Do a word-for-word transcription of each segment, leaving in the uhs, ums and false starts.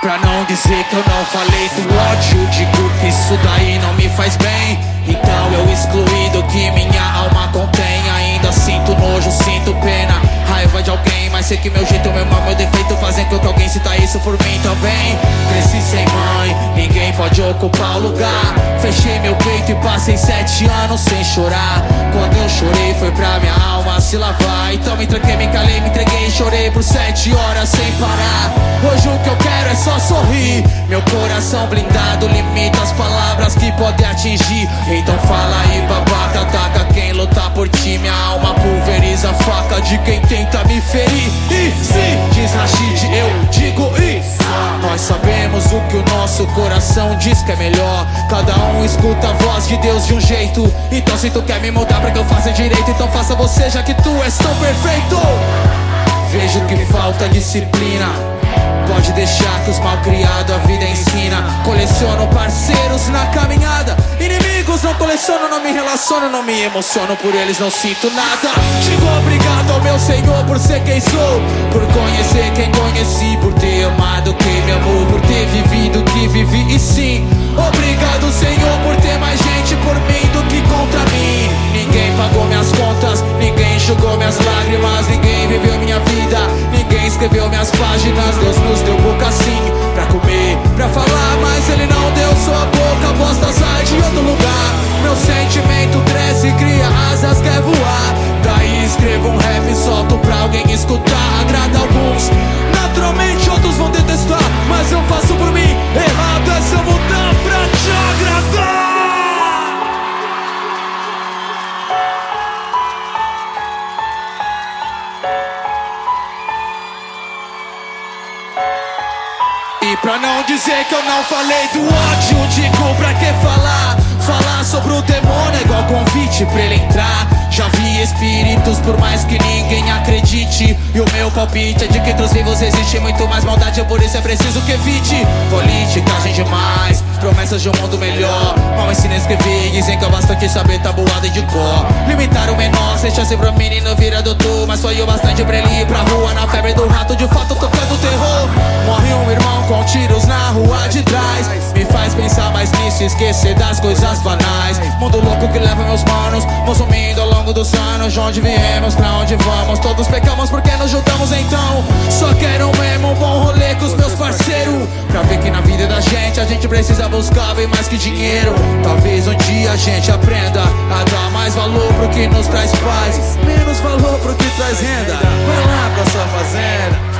pra não dizer que eu não falei do ódio, digo que isso daí não me faz bem. Então eu excluí do que minha alma contém. Ainda sinto nojo, sinto pena, raiva de alguém, mas sei que meu jeito, meu mal, meu defeito fazem com que alguém sinta isso por mim também. Cresci sem mãe, ninguém pode ocupar o lugar. Fechei meu peito e passei sete anos sem chorar. Quando eu chorei foi pra minha alma se lavar. Então me tranquei, me calei, me entreguei e chorei por sete horas sem parar. Hoje o que eu quero é só sorrir. Meu coração blindado limita as palavras que podem atingir. Então fala aí, babaca, ataca quem lutar por ti. Minha alma pulveriza a faca de quem tenta me ferir. E se diz Rashid, eu digo isso. Nós sabemos o que o nosso coração diz que é melhor. Cada um escuta a voz de Deus de um jeito. Então se tu quer me mudar pra que eu faça direito, então faça você, já que tu és tão perfeito. Vejo que falta disciplina. Pode deixar que os malcriados a vida ensina. Coleciono parceiros na caminhada. Inimigos não coleciono, não me relaciono, não me emociono, por eles não sinto nada. Digo obrigado ao meu Senhor por ser quem sou, por conhecer quem conheci, por ter amado quem me amou, por ter vivido o que vivi. E sim, obrigado Senhor por ter mais gente por mim do que contra mim. Ninguém pagou minhas contas, ninguém enxugou minhas lágrimas, ninguém viveu minha vida, ninguém escreveu minhas páginas. Deus nos deu boca sim, pra comer, pra falar, mas Ele não deu sua boca. A bosta sai de outro lugar. Meu sentimento cresce, cria asas, quer voar. Daí escrevo um rap e solto pra alguém escutar. Agrada alguns, naturalmente outros vão detestar, mas eu faço por mim. Errado é se eu mudar pra te agradar. E pra não dizer que eu não falei do ódio, digo pra que falar? Falar sobre o demônio é igual convite pra ele entrar. Já vi espíritos por mais que ninguém acredite. E o meu palpite é de que entre os vivos existe muito mais maldade, por isso é preciso que evite politicagem demais, promessas de um mundo melhor. Mal ensina a escrever, dizem que é bastante saber tabuada de cor. Limitar o menor, sem chance pro menino vira doutor, mas foi o bastante pra ele ir pra rua na febre do rato, de fato tocando terror. Morre um irmão com tiros na rua de trás, me faz pensar mais nisso, esquecer das coisas banais. Mundo louco que leva meus manos, vão sumindo ao longo dos anos. De onde viemos, pra onde vamos, todos pecamos porque nos juntamos. Então só quero mesmo um bom rolê com os meus parceiros, pra ver que na vida da gente a gente precisa buscar bem mais que dinheiro. Talvez um dia a gente aprenda a dar mais valor pro que nos traz paz, menos valor pro que traz renda. Vai lá pra sua fazenda.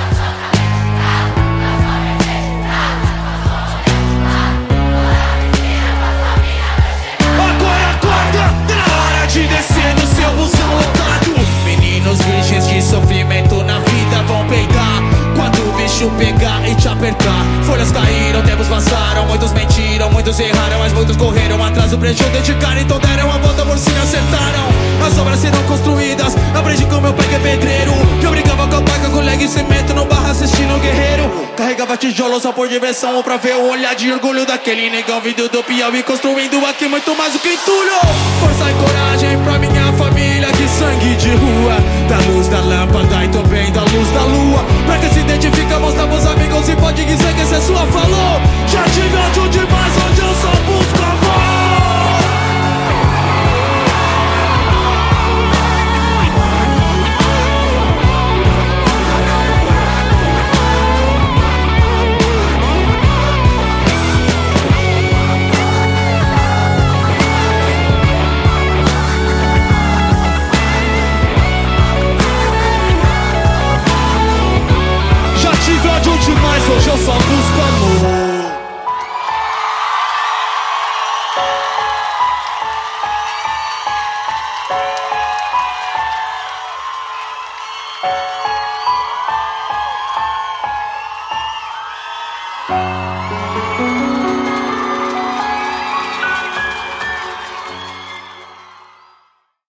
De descer no seu busão lotado. Meninos virgens de sofrimento na vida vão peidar quando o bicho pegar e te apertar. Folhas caíram, tempos passaram, muitos mentiram, muitos erraram, mas muitos correram atrás do prejuízo, dedicaram, então deram a volta por cima, acertaram. As obras serão construídas, aprendi com meu pai que é pedreiro, que eu brincava com a placa, colega e cimento no barra assistindo o guerreiro. Carregava tijolo só por diversão ou pra ver o olhar de orgulho daquele negão vindo do Piauí, construindo aqui muito mais do que entulho. Força e coragem pra minha família, que sangue de rua, da luz da lâmpada e também da luz da lua. Pra que se identifica, mostra pros amigos e pode dizer que esse é sua. Falou, já tive ódio demais, onde eu só busco amor.